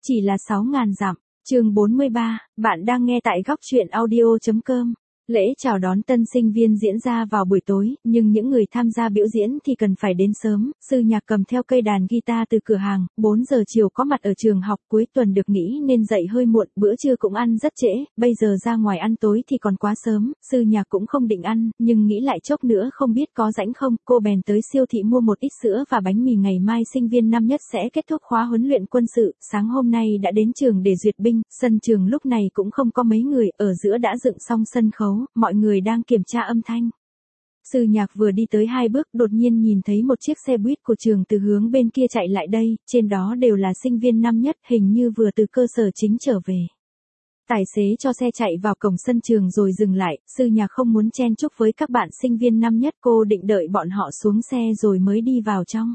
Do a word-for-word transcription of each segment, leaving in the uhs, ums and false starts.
Chỉ là sáu ngàn dặm. Chương bốn mươi ba, bạn đang nghe tại góc truyện audio chấm com. Lễ chào đón tân sinh viên diễn ra vào buổi tối, nhưng những người tham gia biểu diễn thì cần phải đến sớm. Sư nhạc cầm theo cây đàn guitar từ cửa hàng, bốn giờ chiều có mặt ở trường học, cuối tuần được nghỉ nên dậy hơi muộn, bữa trưa cũng ăn rất trễ, bây giờ ra ngoài ăn tối thì còn quá sớm, sư nhạc cũng không định ăn, nhưng nghĩ lại chốc nữa không biết có rãnh không, cô bèn tới siêu thị mua một ít sữa và bánh mì. Ngày mai sinh viên năm nhất sẽ kết thúc khóa huấn luyện quân sự, sáng hôm nay đã đến trường để duyệt binh, sân trường lúc này cũng không có mấy người, ở giữa đã dựng xong sân khấu. Mọi người đang kiểm tra âm thanh. Sư nhạc vừa đi tới hai bước, đột nhiên nhìn thấy một chiếc xe buýt của trường từ hướng bên kia chạy lại đây, trên đó đều là sinh viên năm nhất, hình như vừa từ cơ sở chính trở về. Tài xế cho xe chạy vào cổng sân trường rồi dừng lại, sư nhạc không muốn chen chúc với các bạn sinh viên năm nhất, cô định đợi bọn họ xuống xe rồi mới đi vào trong.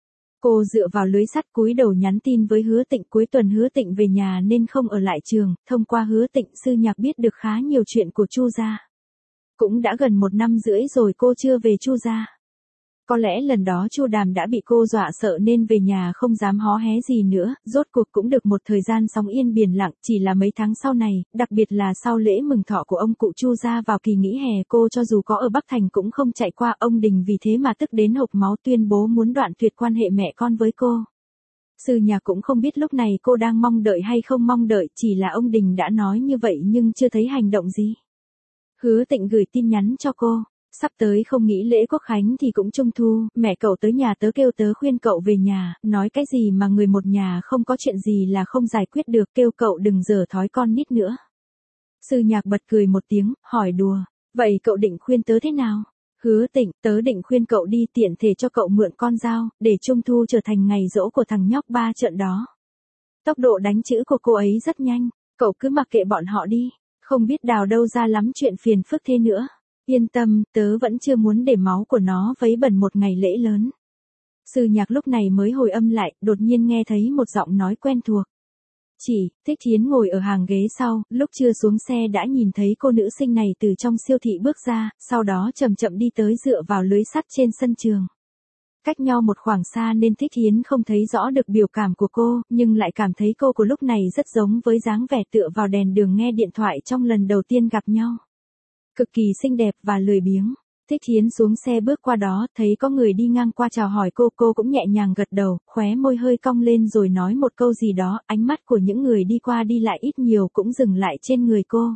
Cô dựa vào lưới sắt cúi đầu nhắn tin với Hứa Tịnh, cuối tuần Hứa Tịnh về nhà nên không ở lại trường, thông qua Hứa Tịnh sư nhạc biết được khá nhiều chuyện của Chu gia. Cũng đã gần một năm rưỡi rồi cô chưa về Chu gia. Có lẽ lần đó Chu Đàm đã bị cô dọa sợ nên về nhà không dám hó hé gì nữa, rốt cuộc cũng được một thời gian sóng yên biển lặng, chỉ là mấy tháng sau này, đặc biệt là sau lễ mừng thọ của ông cụ Chu gia vào kỳ nghỉ hè, cô cho dù có ở Bắc Thành cũng không chạy qua ông Đình, vì thế mà tức đến hộc máu tuyên bố muốn đoạn tuyệt quan hệ mẹ con với cô. Sư nhạc cũng không biết lúc này cô đang mong đợi hay không mong đợi, chỉ là ông Đình đã nói như vậy nhưng chưa thấy hành động gì. Hứa Tịnh gửi tin nhắn cho cô. Sắp tới không nghĩ lễ Quốc Khánh thì cũng Trung Thu, mẹ cậu tới nhà tớ kêu tớ khuyên cậu về nhà, nói cái gì mà người một nhà không có chuyện gì là không giải quyết được, kêu cậu đừng dở thói con nít nữa. Sư nhạc bật cười một tiếng, hỏi đùa, vậy cậu định khuyên tớ thế nào? Hứa Tịnh, tớ định khuyên cậu đi tiện thể cho cậu mượn con dao, để Trung Thu trở thành ngày giỗ của thằng nhóc ba trợn đó. Tốc độ đánh chữ của cô ấy rất nhanh, cậu cứ mặc kệ bọn họ đi, không biết đào đâu ra lắm chuyện phiền phức thế nữa. Yên tâm, tớ vẫn chưa muốn để máu của nó vấy bẩn một ngày lễ lớn. Sư nhạc lúc này mới hồi âm lại, đột nhiên nghe thấy một giọng nói quen thuộc. Chị, Thích Thiến ngồi ở hàng ghế sau, lúc chưa xuống xe đã nhìn thấy cô nữ sinh này từ trong siêu thị bước ra, sau đó chậm chậm đi tới dựa vào lưới sắt trên sân trường. Cách nhau một khoảng xa nên Thích Thiến không thấy rõ được biểu cảm của cô, nhưng lại cảm thấy cô của lúc này rất giống với dáng vẻ tựa vào đèn đường nghe điện thoại trong lần đầu tiên gặp nhau. Cực kỳ xinh đẹp và lười biếng. Thích Thiến xuống xe bước qua đó, thấy có người đi ngang qua chào hỏi cô, cô cũng nhẹ nhàng gật đầu, khóe môi hơi cong lên rồi nói một câu gì đó, ánh mắt của những người đi qua đi lại ít nhiều cũng dừng lại trên người cô.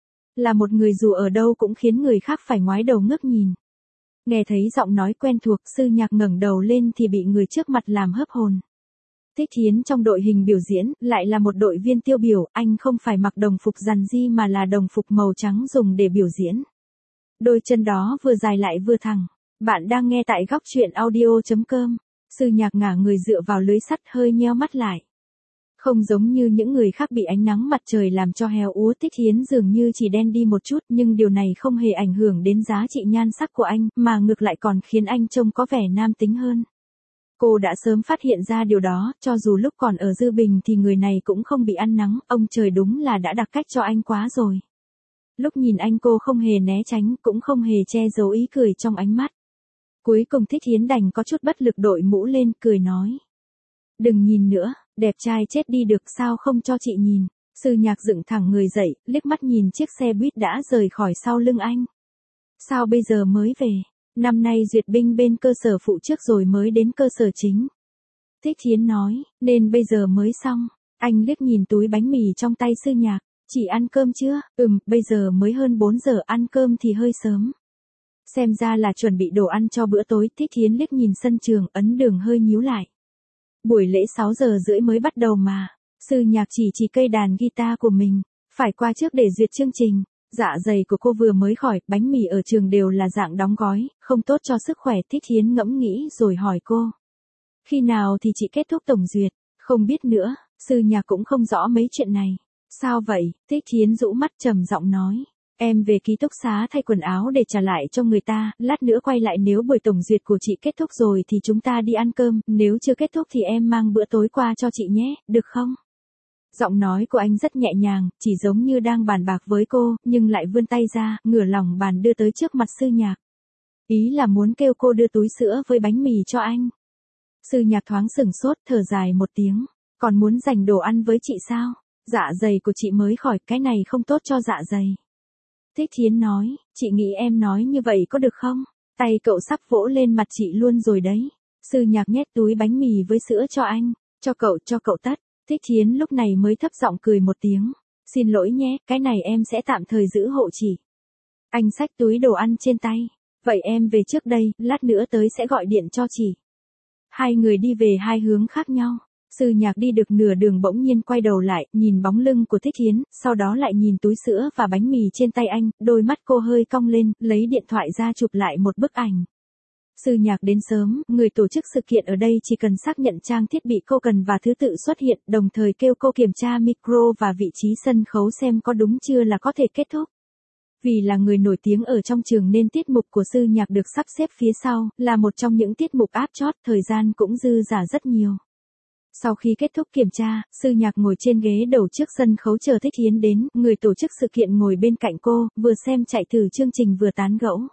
Là một người dù ở đâu cũng khiến người khác phải ngoái đầu ngước nhìn. Nghe thấy giọng nói quen thuộc, sư nhạc ngẩng đầu lên thì bị người trước mặt làm hớp hồn. Thích Thiến trong đội hình biểu diễn, lại là một đội viên tiêu biểu, anh không phải mặc đồng phục rằn ri mà là đồng phục màu trắng dùng để biểu diễn. Đôi chân đó vừa dài lại vừa thẳng. Bạn đang nghe tại góc truyện audio chấm com. Sư nhạc ngả người dựa vào lưới sắt hơi nheo mắt lại. Không giống như những người khác bị ánh nắng mặt trời làm cho héo úa, Thích Thiến dường như chỉ đen đi một chút, nhưng điều này không hề ảnh hưởng đến giá trị nhan sắc của anh, mà ngược lại còn khiến anh trông có vẻ nam tính hơn. Cô đã sớm phát hiện ra điều đó, cho dù lúc còn ở Dư Bình thì người này cũng không bị ăn nắng, ông trời đúng là đã đặc cách cho anh quá rồi. Lúc nhìn anh cô không hề né tránh, cũng không hề che giấu ý cười trong ánh mắt. Cuối cùng Thích Thiến đành có chút bất lực đội mũ lên, cười nói. Đừng nhìn nữa, đẹp trai chết đi được, sao không cho chị nhìn. Sư nhạc dựng thẳng người dậy, liếc mắt nhìn chiếc xe buýt đã rời khỏi sau lưng anh. Sao bây giờ mới về? Năm nay duyệt binh bên cơ sở phụ trước rồi mới đến cơ sở chính. Thích Thiến nói, nên bây giờ mới xong. Anh liếc nhìn túi bánh mì trong tay sư nhạc. Chị ăn cơm chưa? Ừm, bây giờ mới hơn bốn giờ, ăn cơm thì hơi sớm. Xem ra là chuẩn bị đồ ăn cho bữa tối. Thích Thiến liếc nhìn sân trường, ấn đường hơi nhíu lại. Buổi lễ sáu giờ rưỡi mới bắt đầu mà. Sư nhạc chỉ chỉ cây đàn guitar của mình. Phải qua trước để duyệt chương trình. Dạ dày của cô vừa mới khỏi, bánh mì ở trường đều là dạng đóng gói, không tốt cho sức khỏe. Thích Thiến ngẫm nghĩ rồi hỏi cô. Khi nào thì chị kết thúc tổng duyệt? Không biết nữa, sư nhạc cũng không rõ mấy chuyện này. Sao vậy? Thích Thiến rũ mắt trầm giọng nói. Em về ký túc xá thay quần áo để trả lại cho người ta, lát nữa quay lại, nếu buổi tổng duyệt của chị kết thúc rồi thì chúng ta đi ăn cơm, nếu chưa kết thúc thì em mang bữa tối qua cho chị nhé, được không? Giọng nói của anh rất nhẹ nhàng, chỉ giống như đang bàn bạc với cô, nhưng lại vươn tay ra, ngửa lòng bàn đưa tới trước mặt sư nhạc. Ý là muốn kêu cô đưa túi sữa với bánh mì cho anh. Sư nhạc thoáng sửng sốt, thở dài một tiếng. Còn muốn dành đồ ăn với chị sao? Dạ dày của chị mới khỏi, cái này không tốt cho dạ dày. Thích Thiến nói, chị nghĩ em nói như vậy có được không? Tay cậu sắp vỗ lên mặt chị luôn rồi đấy. Sư Nhạc nhét túi bánh mì với sữa cho anh, cho cậu, cho cậu tất. Thích Thiến lúc này mới thấp giọng cười một tiếng. Xin lỗi nhé, cái này em sẽ tạm thời giữ hộ chị. Anh xách túi đồ ăn trên tay. Vậy em về trước đây, lát nữa tới sẽ gọi điện cho chị. Hai người đi về hai hướng khác nhau. Sư Nhạc đi được nửa đường bỗng nhiên quay đầu lại, nhìn bóng lưng của Thích Thiến, sau đó lại nhìn túi sữa và bánh mì trên tay anh, đôi mắt cô hơi cong lên, lấy điện thoại ra chụp lại một bức ảnh. Sư Nhạc đến sớm, người tổ chức sự kiện ở đây chỉ cần xác nhận trang thiết bị cô cần và thứ tự xuất hiện, đồng thời kêu cô kiểm tra micro và vị trí sân khấu xem có đúng chưa là có thể kết thúc. Vì là người nổi tiếng ở trong trường nên tiết mục của Sư Nhạc được sắp xếp phía sau, là một trong những tiết mục áp chót, thời gian cũng dư dả rất nhiều. Sau khi kết thúc kiểm tra, Sư Nhạc ngồi trên ghế đầu trước sân khấu chờ Thích Thiến đến, người tổ chức sự kiện ngồi bên cạnh cô, vừa xem chạy thử chương trình vừa tán gẫu.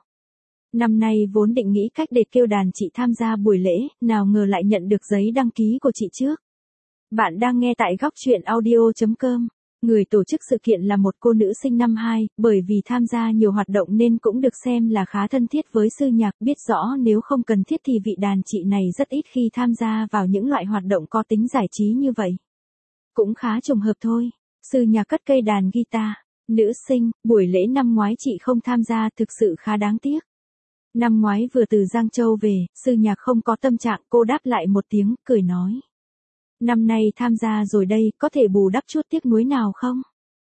Năm nay vốn định nghĩ cách để kêu đàn chị tham gia buổi lễ, nào ngờ lại nhận được giấy đăng ký của chị trước. Bạn đang nghe tại góc truyện audio chấm com. Người tổ chức sự kiện là một cô nữ sinh năm hai, bởi vì tham gia nhiều hoạt động nên cũng được xem là khá thân thiết với Sư Nhạc, biết rõ nếu không cần thiết thì vị đàn chị này rất ít khi tham gia vào những loại hoạt động có tính giải trí như vậy. Cũng khá trùng hợp thôi. Sư Nhạc cất cây đàn guitar. Nữ sinh, buổi lễ năm ngoái chị không tham gia thực sự khá đáng tiếc. Năm ngoái vừa từ Giang Châu về, Sư Nhạc không có tâm trạng, cô đáp lại một tiếng, cười nói. Năm nay tham gia rồi đây, có thể bù đắp chút tiếc nuối nào không?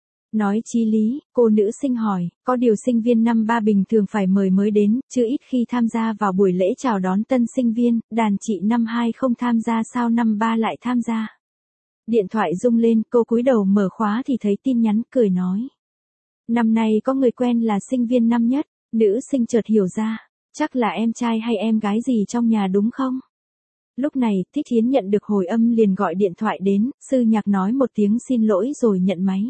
Nói chí lý, cô nữ sinh hỏi, có điều sinh viên năm ba bình thường phải mời mới đến, chứ ít khi tham gia vào buổi lễ chào đón tân sinh viên, đàn chị năm hai không tham gia sao năm ba lại tham gia? Điện thoại rung lên, cô cúi đầu mở khóa thì thấy tin nhắn, cười nói. Năm nay có người quen là sinh viên năm nhất, nữ sinh chợt hiểu ra, chắc là em trai hay em gái gì trong nhà đúng không? Lúc này, Thích Thiến nhận được hồi âm liền gọi điện thoại đến, Sư Nhạc nói một tiếng xin lỗi rồi nhận máy.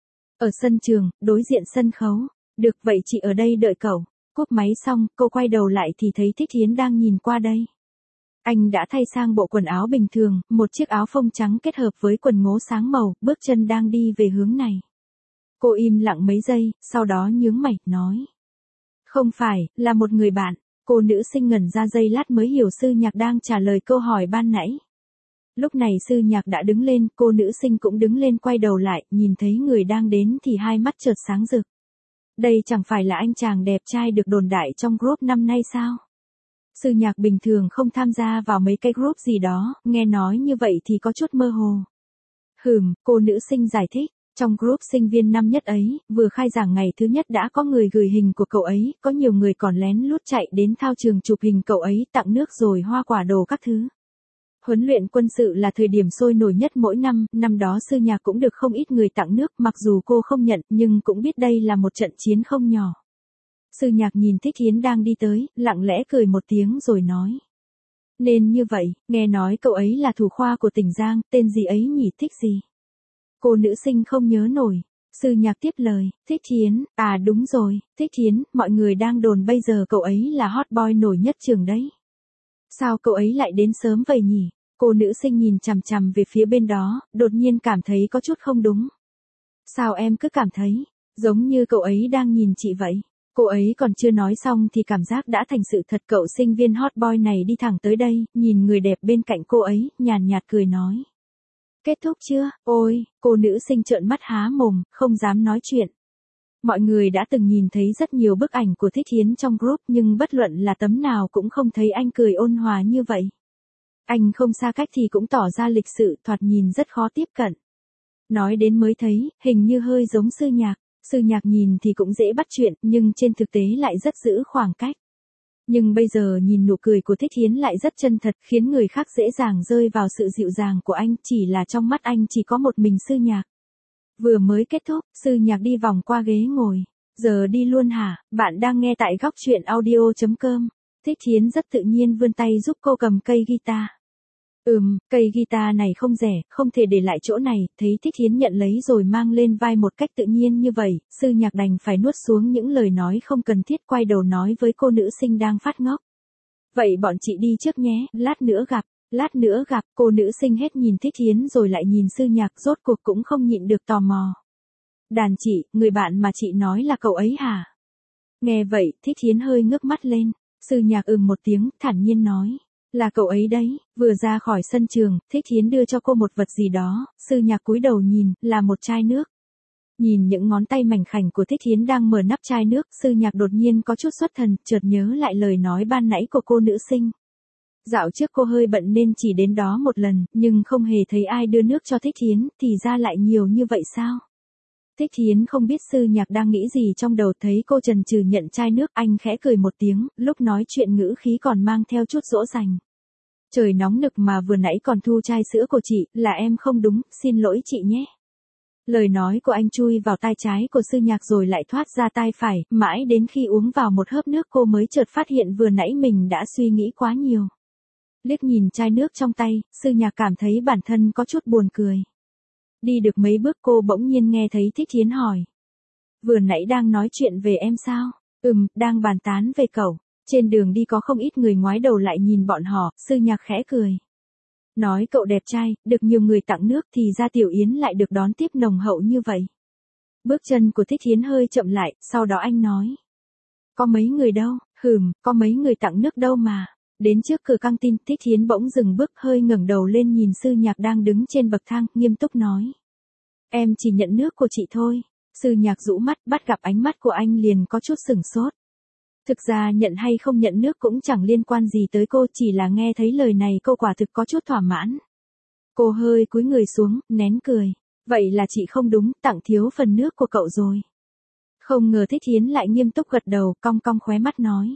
Ở sân trường, đối diện sân khấu. Được vậy chị ở đây đợi cậu. Cúp máy xong, cô quay đầu lại thì thấy Thích Thiến đang nhìn qua đây. Anh đã thay sang bộ quần áo bình thường, một chiếc áo phông trắng kết hợp với quần ngố sáng màu, bước chân đang đi về hướng này. Cô im lặng mấy giây, sau đó nhướng mày, nói. Không phải, là một người bạn. Cô nữ sinh ngẩn ra giây lát mới hiểu Sư Nhạc đang trả lời câu hỏi ban nãy. Lúc này Sư Nhạc đã đứng lên, cô nữ sinh cũng đứng lên quay đầu lại, nhìn thấy người đang đến thì hai mắt chợt sáng rực. Đây chẳng phải là anh chàng đẹp trai được đồn đại trong group năm nay sao? Sư Nhạc bình thường không tham gia vào mấy cái group gì đó, nghe nói như vậy thì có chút mơ hồ. Hừm, cô nữ sinh giải thích. Trong group sinh viên năm nhất ấy, vừa khai giảng ngày thứ nhất đã có người gửi hình của cậu ấy, có nhiều người còn lén lút chạy đến thao trường chụp hình cậu ấy, tặng nước rồi hoa quả đồ các thứ. Huấn luyện quân sự là thời điểm sôi nổi nhất mỗi năm, năm đó Sư Nhạc cũng được không ít người tặng nước, mặc dù cô không nhận, nhưng cũng biết đây là một trận chiến không nhỏ. Sư Nhạc nhìn Thích Thiến đang đi tới, lặng lẽ cười một tiếng rồi nói. Nên như vậy, nghe nói cậu ấy là thủ khoa của tỉnh Giang, tên gì ấy nhỉ, Thích gì? Cô nữ sinh không nhớ nổi. Sư Nhạc tiếp lời, Thích Thiến, à đúng rồi, Thích Thiến, mọi người đang đồn bây giờ cậu ấy là hot boy nổi nhất trường đấy. Sao cậu ấy lại đến sớm vậy nhỉ? Cô nữ sinh nhìn chằm chằm về phía bên đó, đột nhiên cảm thấy có chút không đúng. Sao em cứ cảm thấy, giống như cậu ấy đang nhìn chị vậy? Cô ấy còn chưa nói xong thì cảm giác đã thành sự thật, cậu sinh viên hot boy này đi thẳng tới đây, nhìn người đẹp bên cạnh cô ấy, nhàn nhạt cười nói. Kết thúc chưa? Ôi, cô nữ sinh trợn mắt há mồm, không dám nói chuyện. Mọi người đã từng nhìn thấy rất nhiều bức ảnh của Thích Thiến trong group nhưng bất luận là tấm nào cũng không thấy anh cười ôn hòa như vậy. Anh không xa cách thì cũng tỏ ra lịch sự, thoạt nhìn rất khó tiếp cận. Nói đến mới thấy, hình như hơi giống Sư Nhạc. Sư Nhạc nhìn thì cũng dễ bắt chuyện, nhưng trên thực tế lại rất giữ khoảng cách. Nhưng bây giờ nhìn nụ cười của Thích Thiến lại rất chân thật, khiến người khác dễ dàng rơi vào sự dịu dàng của anh, chỉ là trong mắt anh chỉ có một mình Sư Nhạc. Vừa mới kết thúc, Sư Nhạc đi vòng qua ghế ngồi. Giờ đi luôn hả? Bạn đang nghe tại góc truyện audio chấm com. Thích Thiến rất tự nhiên vươn tay giúp cô cầm cây guitar. Ừm, cây guitar này không rẻ, không thể để lại chỗ này, thấy Thích Thiến nhận lấy rồi mang lên vai một cách tự nhiên như vậy, Sư Nhạc đành phải nuốt xuống những lời nói không cần thiết, quay đầu nói với cô nữ sinh đang phát ngốc. Vậy bọn chị đi trước nhé, lát nữa gặp. Lát nữa gặp, cô nữ sinh hết nhìn Thích Thiến rồi lại nhìn Sư Nhạc, rốt cuộc cũng không nhịn được tò mò. Đàn chị, người bạn mà chị nói là cậu ấy hả? Nghe vậy, Thích Thiến hơi ngước mắt lên. Sư Nhạc ừm một tiếng, thản nhiên nói. Là cậu ấy đấy. Vừa ra khỏi sân trường, Thích Thiến đưa cho cô một vật gì đó. Sư Nhạc cúi đầu nhìn, là một chai nước. Nhìn những ngón tay mảnh khảnh của Thích Thiến đang mở nắp chai nước, Sư Nhạc đột nhiên có chút xuất thần, chợt nhớ lại lời nói ban nãy của cô nữ sinh. Dạo trước cô hơi bận nên chỉ đến đó một lần, nhưng không hề thấy ai đưa nước cho Thích Thiến, thì ra lại nhiều như vậy sao? Thích Thiến không biết Sư Nhạc đang nghĩ gì trong đầu, thấy cô chần chừ nhận chai nước, anh khẽ cười một tiếng, lúc nói chuyện ngữ khí còn mang theo chút dỗ dành. Trời nóng nực mà vừa nãy còn thu chai sữa của chị, là em không đúng, xin lỗi chị nhé. Lời nói của anh chui vào tai trái của Sư Nhạc rồi lại thoát ra tai phải, mãi đến khi uống vào một hớp nước cô mới chợt phát hiện vừa nãy mình đã suy nghĩ quá nhiều. Liếc nhìn chai nước trong tay, Sư Nhạc cảm thấy bản thân có chút buồn cười. Đi được mấy bước cô bỗng nhiên nghe thấy Thích Thiến hỏi. Vừa nãy đang nói chuyện về em sao? Ừm, đang bàn tán về cậu. Trên đường đi có không ít người ngoái đầu lại nhìn bọn họ, Sư Nhạc khẽ cười. Nói cậu đẹp trai, được nhiều người tặng nước thì ra Tiểu Yến lại được đón tiếp nồng hậu như vậy. Bước chân của Thích Thiến hơi chậm lại, sau đó anh nói. Có mấy người đâu, hừm, có mấy người tặng nước đâu mà. Đến trước cửa căng tin, Thích Thiến bỗng dừng bước, hơi ngẩng đầu lên nhìn Sư Nhạc đang đứng trên bậc thang, nghiêm túc nói. Em chỉ nhận nước của chị thôi. Sư Nhạc rũ mắt, bắt gặp ánh mắt của anh liền có chút sửng sốt. Thực ra nhận hay không nhận nước cũng chẳng liên quan gì tới cô, chỉ là nghe thấy lời này cô quả thực có chút thỏa mãn. Cô hơi cúi người xuống, nén cười. Vậy là chị không đúng, tặng thiếu phần nước của cậu rồi. Không ngờ Thích Thiến lại nghiêm túc gật đầu, cong cong khóe mắt nói.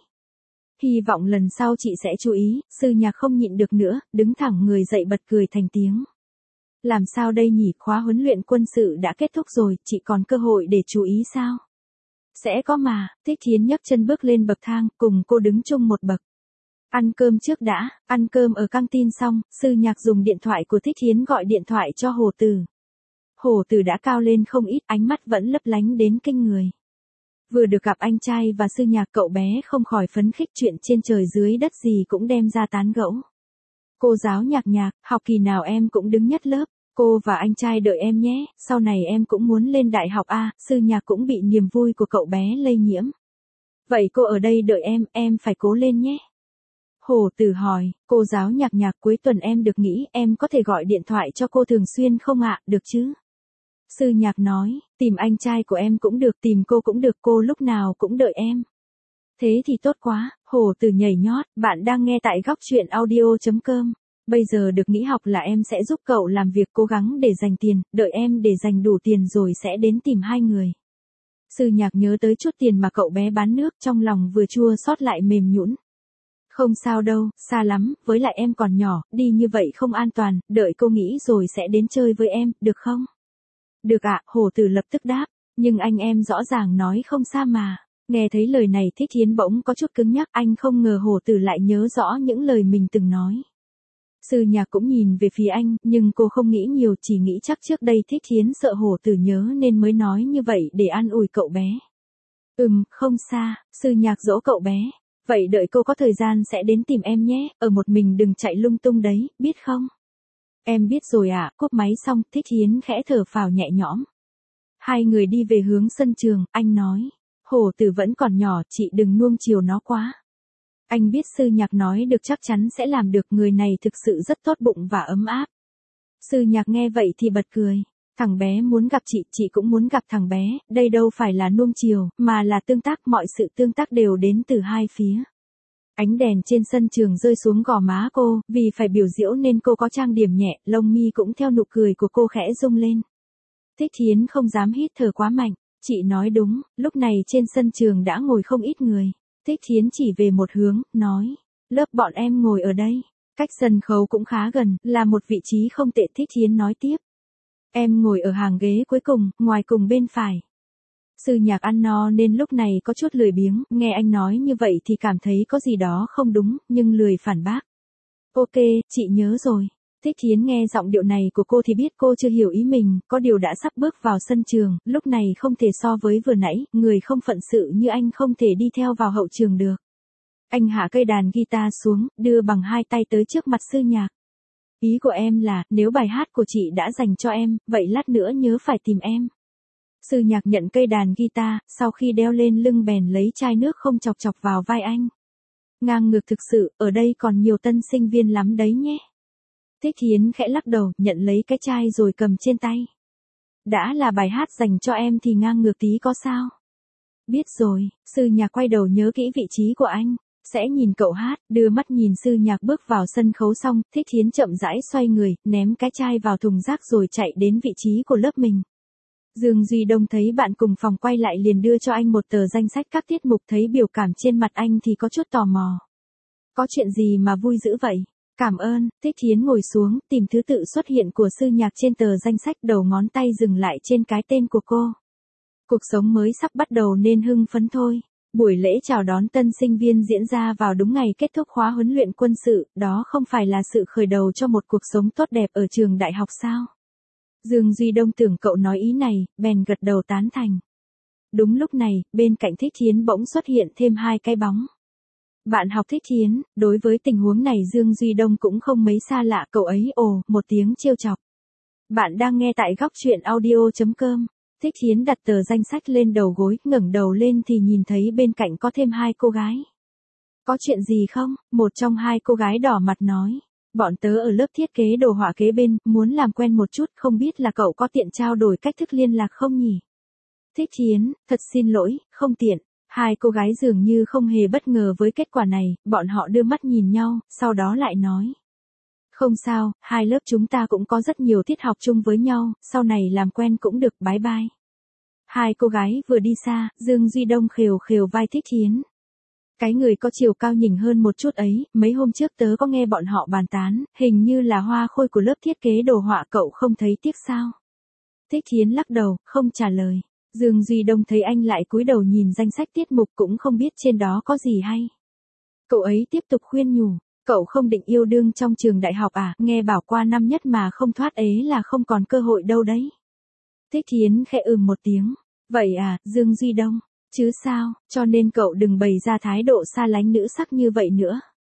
Hy vọng lần sau chị sẽ chú ý. Sư Nhạc không nhịn được nữa, đứng thẳng người dậy bật cười thành tiếng. Làm sao đây nhỉ, khóa huấn luyện quân sự đã kết thúc rồi, chị còn cơ hội để chú ý sao? Sẽ có mà. Thích Thiến nhấc chân bước lên bậc thang, cùng cô đứng chung một bậc. Ăn cơm trước đã. Ăn cơm ở căng tin xong, Sư Nhạc dùng điện thoại của Thích Thiến gọi điện thoại cho Hồ Tử. Hồ Tử đã cao lên không ít, ánh mắt vẫn lấp lánh đến kinh người. Vừa được gặp anh trai và Sư Nhạc, cậu bé không khỏi phấn khích, chuyện trên trời dưới đất gì cũng đem ra tán gẫu. Cô giáo Nhạc Nhạc, học kỳ nào em cũng đứng nhất lớp. Cô và anh trai đợi em nhé, sau này em cũng muốn lên đại học a. Sư Nhạc cũng bị niềm vui của cậu bé lây nhiễm. Vậy cô ở đây đợi em, em phải cố lên nhé. Hồ Tử hỏi, cô giáo Nhạc Nhạc, cuối tuần em được nghỉ, em có thể gọi điện thoại cho cô thường xuyên không ạ, được chứ? Sư Nhạc nói, tìm anh trai của em cũng được, tìm cô cũng được, cô lúc nào cũng đợi em. Thế thì tốt quá. Hồ Tử nhảy nhót, bạn đang nghe tại góc truyện audio chấm com. Bây giờ được nghỉ học là em sẽ giúp cậu làm việc, cố gắng để dành tiền, đợi em để dành đủ tiền rồi sẽ đến tìm hai người. Sư Nhạc nhớ tới chút tiền mà cậu bé bán nước, trong lòng vừa chua xót lại mềm nhũn. Không sao đâu, xa lắm, với lại em còn nhỏ, đi như vậy không an toàn, đợi cô nghĩ rồi sẽ đến chơi với em, được không? Được ạ, Hồ Tử lập tức đáp, nhưng anh em rõ ràng nói không xa mà. Nghe thấy lời này Thích Thiến bỗng có chút cứng nhắc, anh không ngờ Hồ Tử lại nhớ rõ những lời mình từng nói. Sư Nhạc cũng nhìn về phía anh, nhưng cô không nghĩ nhiều, chỉ nghĩ chắc trước đây Thích Thiến sợ Hồ Tử nhớ nên mới nói như vậy để an ủi cậu bé. Ừm, không xa. Sư Nhạc dỗ cậu bé. Vậy đợi cô có thời gian sẽ đến tìm em nhé, ở một mình đừng chạy lung tung đấy, biết không? Em biết rồi ạ. Cúp máy xong, Thích Thiến khẽ thở phào nhẹ nhõm. Hai người đi về hướng sân trường, anh nói. Hồ Tử vẫn còn nhỏ, chị đừng nuông chiều nó quá. Anh biết Sư Nhạc nói được chắc chắn sẽ làm được, người này thực sự rất tốt bụng và ấm áp. Sư Nhạc nghe vậy thì bật cười. Thằng bé muốn gặp chị, chị cũng muốn gặp thằng bé, đây đâu phải là nuông chiều, mà là tương tác, mọi sự tương tác đều đến từ hai phía. Ánh đèn trên sân trường rơi xuống gò má cô, vì phải biểu diễu nên cô có trang điểm nhẹ, lông mi cũng theo nụ cười của cô khẽ rung lên. Thích Thiến không dám hít thở quá mạnh, chị nói đúng, lúc này trên sân trường đã ngồi không ít người. Thích Thiến chỉ về một hướng, nói, lớp bọn em ngồi ở đây, cách sân khấu cũng khá gần, là một vị trí không tệ. Thích Thiến nói tiếp. Em ngồi ở hàng ghế cuối cùng, ngoài cùng bên phải. Sư Nhạc ăn no nên lúc này có chút lười biếng, nghe anh nói như vậy thì cảm thấy có gì đó không đúng, nhưng lười phản bác. Ok, chị nhớ rồi. Thích Thiến nghe giọng điệu này của cô thì biết cô chưa hiểu ý mình, có điều đã sắp bước vào sân trường, lúc này không thể so với vừa nãy, người không phận sự như anh không thể đi theo vào hậu trường được. Anh hạ cây đàn guitar xuống, đưa bằng hai tay tới trước mặt Sư Nhạc. ý của em là, nếu bài hát của chị đã dành cho em, vậy lát nữa nhớ phải tìm em. Sư Nhạc nhận cây đàn guitar, sau khi đeo lên lưng bèn lấy chai nước không chọc chọc vào vai anh. Ngang ngược thực sự, ở đây còn nhiều tân sinh viên lắm đấy nhé. Thích Thiến khẽ lắc đầu, nhận lấy cái chai rồi cầm trên tay. Đã là bài hát dành cho em thì ngang ngược tí có sao? Biết rồi, Sư Nhạc quay đầu nhớ kỹ vị trí của anh. Sẽ nhìn cậu hát, đưa mắt nhìn Sư Nhạc bước vào sân khấu xong, Thích Thiến chậm rãi xoay người, ném cái chai vào thùng rác rồi chạy đến vị trí của lớp mình. Dương Duy Đông thấy bạn cùng phòng quay lại liền đưa cho anh một tờ danh sách các tiết mục, thấy biểu cảm trên mặt anh thì có chút tò mò. Có chuyện gì mà vui dữ vậy? Cảm ơn, Thích Thiến ngồi xuống, tìm thứ tự xuất hiện của Sư Nhạc trên tờ danh sách, đầu ngón tay dừng lại trên cái tên của cô. Cuộc sống mới sắp bắt đầu nên hưng phấn thôi. Buổi lễ chào đón tân sinh viên diễn ra vào đúng ngày kết thúc khóa huấn luyện quân sự, đó không phải là sự khởi đầu cho một cuộc sống tốt đẹp ở trường đại học sao? Dương Duy Đông tưởng cậu nói ý này, bèn gật đầu tán thành. Đúng lúc này, bên cạnh Thích Thiến bỗng xuất hiện thêm hai cái bóng. Bạn học Thích Thiến, đối với tình huống này Dương Duy Đông cũng không mấy xa lạ, cậu ấy ồ một tiếng trêu chọc. Bạn đang nghe tại góc truyện audio chấm com. Thích Thiến đặt tờ danh sách lên đầu gối, ngẩng đầu lên thì nhìn thấy bên cạnh có thêm hai cô gái. Có chuyện gì không? Một trong hai cô gái đỏ mặt nói. Bọn tớ ở lớp thiết kế đồ họa kế bên, muốn làm quen một chút, không biết là cậu có tiện trao đổi cách thức liên lạc không nhỉ? Thích Thiến, thật xin lỗi, không tiện. Hai cô gái dường như không hề bất ngờ với kết quả này, bọn họ đưa mắt nhìn nhau, sau đó lại nói. Không sao, hai lớp chúng ta cũng có rất nhiều tiết học chung với nhau, sau này làm quen cũng được, bye bye. Hai cô gái vừa đi xa, Dương Duy Đông khều khều vai Thích Thiến. Cái người có chiều cao nhỉnh hơn một chút ấy, mấy hôm trước tớ có nghe bọn họ bàn tán, hình như là hoa khôi của lớp thiết kế đồ họa, cậu không thấy tiếc sao? Thích Thiến lắc đầu, không trả lời. Dương Duy Đông thấy anh lại cúi đầu nhìn danh sách tiết mục cũng không biết trên đó có gì hay. Cậu ấy tiếp tục khuyên nhủ, cậu không định yêu đương trong trường đại học à, nghe bảo qua năm nhất mà không thoát ế là không còn cơ hội đâu đấy. Thích Thiến khẽ ừm một tiếng, vậy à, Dương Duy Đông, chứ sao, cho nên cậu đừng bày ra thái độ xa lánh nữ sắc như vậy nữa.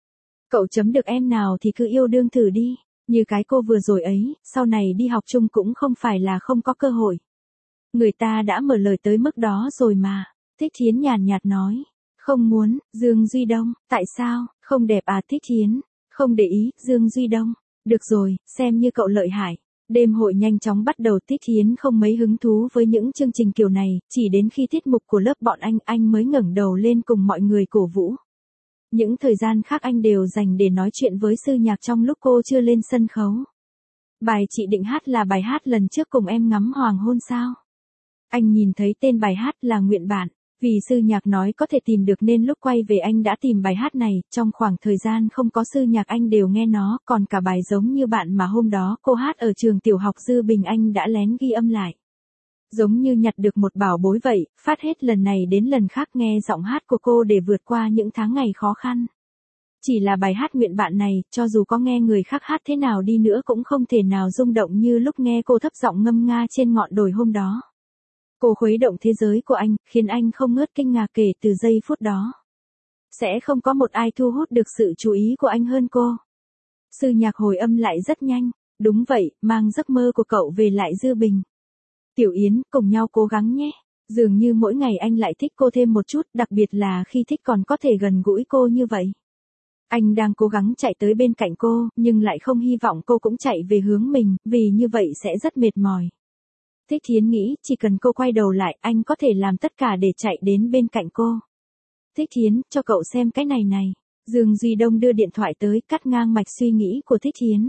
Cậu chấm được em nào thì cứ yêu đương thử đi, như cái cô vừa rồi ấy, sau này đi học chung cũng không phải là không có cơ hội. Người ta đã mở lời tới mức đó rồi mà. Thích Thiến nhàn nhạt nói. Không muốn, Dương Duy Đông, tại sao, không đẹp à? Thích Thiến, không để ý, Dương Duy Đông. Được rồi, xem như cậu lợi hại. Đêm hội nhanh chóng bắt đầu, Thích Thiến không mấy hứng thú với những chương trình kiểu này, chỉ đến khi tiết mục của lớp bọn anh, anh mới ngẩng đầu lên cùng mọi người cổ vũ. Những thời gian khác anh đều dành để nói chuyện với Sư Nhạc trong lúc cô chưa lên sân khấu. Bài chị định hát là bài hát lần trước cùng em ngắm hoàng hôn sao? Anh nhìn thấy tên bài hát là Nguyện Bạn, vì Sư Nhạc nói có thể tìm được nên lúc quay về anh đã tìm bài hát này, trong khoảng thời gian không có Sư Nhạc anh đều nghe nó, còn cả bài giống như bạn mà hôm đó cô hát ở trường tiểu học Dư Bình anh đã lén ghi âm lại. Giống như nhặt được một bảo bối vậy, phát hết lần này đến lần khác nghe giọng hát của cô để vượt qua những tháng ngày khó khăn. Chỉ là bài hát Nguyện Bạn này, cho dù có nghe người khác hát thế nào đi nữa cũng không thể nào rung động như lúc nghe cô thấp giọng ngâm nga trên ngọn đồi hôm đó. Cô khuấy động thế giới của anh, khiến anh không ngớt kinh ngạc kể từ giây phút đó. Sẽ không có một ai thu hút được sự chú ý của anh hơn cô. Sư Nhạc hồi âm lại rất nhanh. Đúng vậy, mang giấc mơ của cậu về lại Dư Bình. Tiểu Yến, cùng nhau cố gắng nhé. Dường như mỗi ngày anh lại thích cô thêm một chút, đặc biệt là khi thích còn có thể gần gũi cô như vậy. Anh đang cố gắng chạy tới bên cạnh cô, nhưng lại không hy vọng cô cũng chạy về hướng mình, vì như vậy sẽ rất mệt mỏi. Thích Thiến nghĩ, chỉ cần cô quay đầu lại, anh có thể làm tất cả để chạy đến bên cạnh cô. Thích Thiến, cho cậu xem cái này này. Dương Duy Đông đưa điện thoại tới, cắt ngang mạch suy nghĩ của Thích Thiến.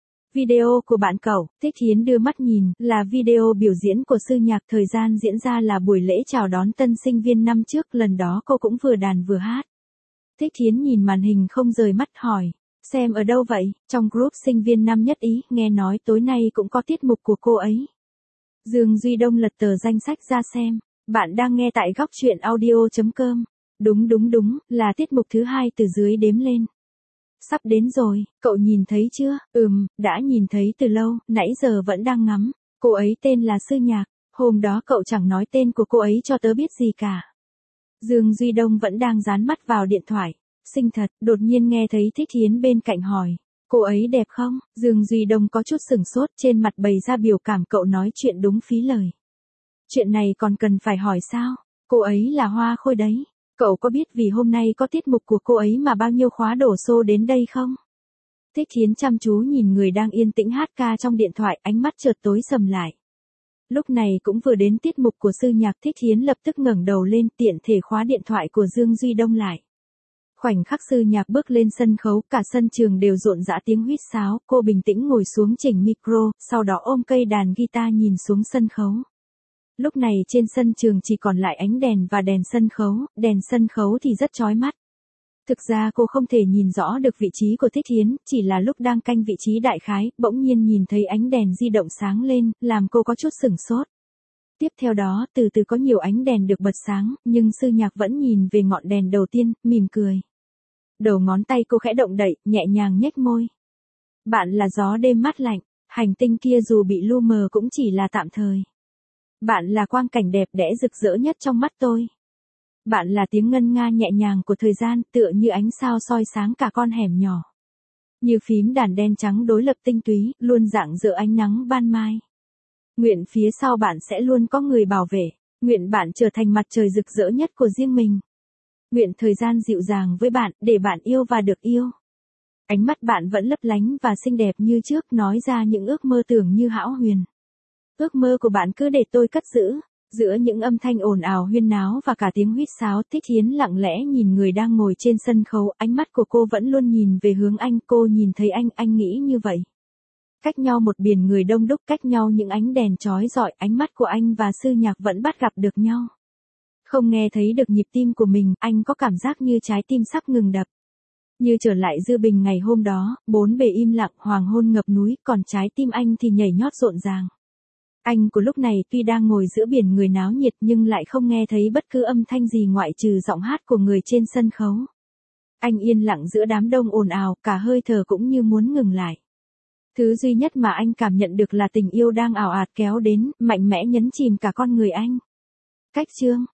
Video của bạn cậu, Thích Thiến đưa mắt nhìn, là video biểu diễn của Sư Nhạc, thời gian diễn ra là buổi lễ chào đón tân sinh viên năm trước, lần đó cô cũng vừa đàn vừa hát. Thích Thiến nhìn màn hình không rời mắt hỏi, xem ở đâu vậy, trong group sinh viên năm nhất ý, nghe nói tối nay cũng có tiết mục của cô ấy. Dương Duy Đông lật tờ danh sách ra xem, bạn đang nghe tại góc truyện audio chấm com. Đúng đúng đúng, là tiết mục thứ hai từ dưới đếm lên. Sắp đến rồi, cậu nhìn thấy chưa? Ừm, đã nhìn thấy từ lâu, nãy giờ vẫn đang ngắm. Cô ấy tên là Sư Nhạc, hôm đó cậu chẳng nói tên của cô ấy cho tớ biết gì cả. Dương Duy Đông vẫn đang dán mắt vào điện thoại. Xinh thật, đột nhiên nghe thấy Thích Thiến bên cạnh hỏi. Cô ấy đẹp không? Dương Duy Đông có chút sửng sốt, trên mặt bày ra biểu cảm, cậu nói chuyện đúng phí lời. Chuyện này còn cần phải hỏi sao? Cô ấy là Hoa Khôi đấy. Cậu có biết vì hôm nay có tiết mục của cô ấy mà bao nhiêu khóa đổ xô đến đây không? Thích Thiến chăm chú nhìn người đang yên tĩnh hát ca trong điện thoại, ánh mắt chợt tối sầm lại. Lúc này cũng vừa đến tiết mục của sư nhạc, Thích Thiến lập tức ngẩng đầu lên, tiện thể khóa điện thoại của Dương Duy Đông lại. Khoảnh khắc sư nhạc bước lên sân khấu, cả sân trường đều rộn rã tiếng huýt sáo, cô bình tĩnh ngồi xuống chỉnh micro, sau đó ôm cây đàn guitar nhìn xuống sân khấu. Lúc này trên sân trường chỉ còn lại ánh đèn và đèn sân khấu, đèn sân khấu thì rất chói mắt. Thực ra cô không thể nhìn rõ được vị trí của Thích Thiến, chỉ là lúc đang canh vị trí đại khái, bỗng nhiên nhìn thấy ánh đèn di động sáng lên, làm cô có chút sửng sốt. Tiếp theo đó, từ từ có nhiều ánh đèn được bật sáng, nhưng sư nhạc vẫn nhìn về ngọn đèn đầu tiên, mỉm cười. Đầu ngón tay cô khẽ động đậy, nhẹ nhàng nhếch môi. Bạn là gió đêm mát lạnh, hành tinh kia dù bị lu mờ cũng chỉ là tạm thời. Bạn là quang cảnh đẹp đẽ rực rỡ nhất trong mắt tôi. Bạn là tiếng ngân nga nhẹ nhàng của thời gian, tựa như ánh sao soi sáng cả con hẻm nhỏ. Như phím đàn đen trắng đối lập tinh túy, luôn rạng rỡ ánh nắng ban mai. Nguyện phía sau bạn sẽ luôn có người bảo vệ. Nguyện bạn trở thành mặt trời rực rỡ nhất của riêng mình. Nguyện thời gian dịu dàng với bạn, để bạn yêu và được yêu. Ánh mắt bạn vẫn lấp lánh và xinh đẹp như trước, nói ra những ước mơ tưởng như hão huyền. Ước mơ của bạn cứ để tôi cất giữ. Giữa những âm thanh ồn ào huyên náo và cả tiếng huýt sáo, Thích Thiến lặng lẽ nhìn người đang ngồi trên sân khấu, ánh mắt của cô vẫn luôn nhìn về hướng anh, cô nhìn thấy anh, anh nghĩ như vậy. Cách nhau một biển người đông đúc, cách nhau những ánh đèn chói rọi, ánh mắt của anh và sư nhạc vẫn bắt gặp được nhau. Không nghe thấy được nhịp tim của mình, anh có cảm giác như trái tim sắp ngừng đập. Như trở lại dư bình ngày hôm đó, bốn bề im lặng, hoàng hôn ngập núi, còn trái tim anh thì nhảy nhót rộn ràng. Anh của lúc này tuy đang ngồi giữa biển người náo nhiệt nhưng lại không nghe thấy bất cứ âm thanh gì ngoại trừ giọng hát của người trên sân khấu. Anh yên lặng giữa đám đông ồn ào, cả hơi thở cũng như muốn ngừng lại. Thứ duy nhất mà anh cảm nhận được là tình yêu đang ào ạt kéo đến, mạnh mẽ nhấn chìm cả con người anh. Cách chương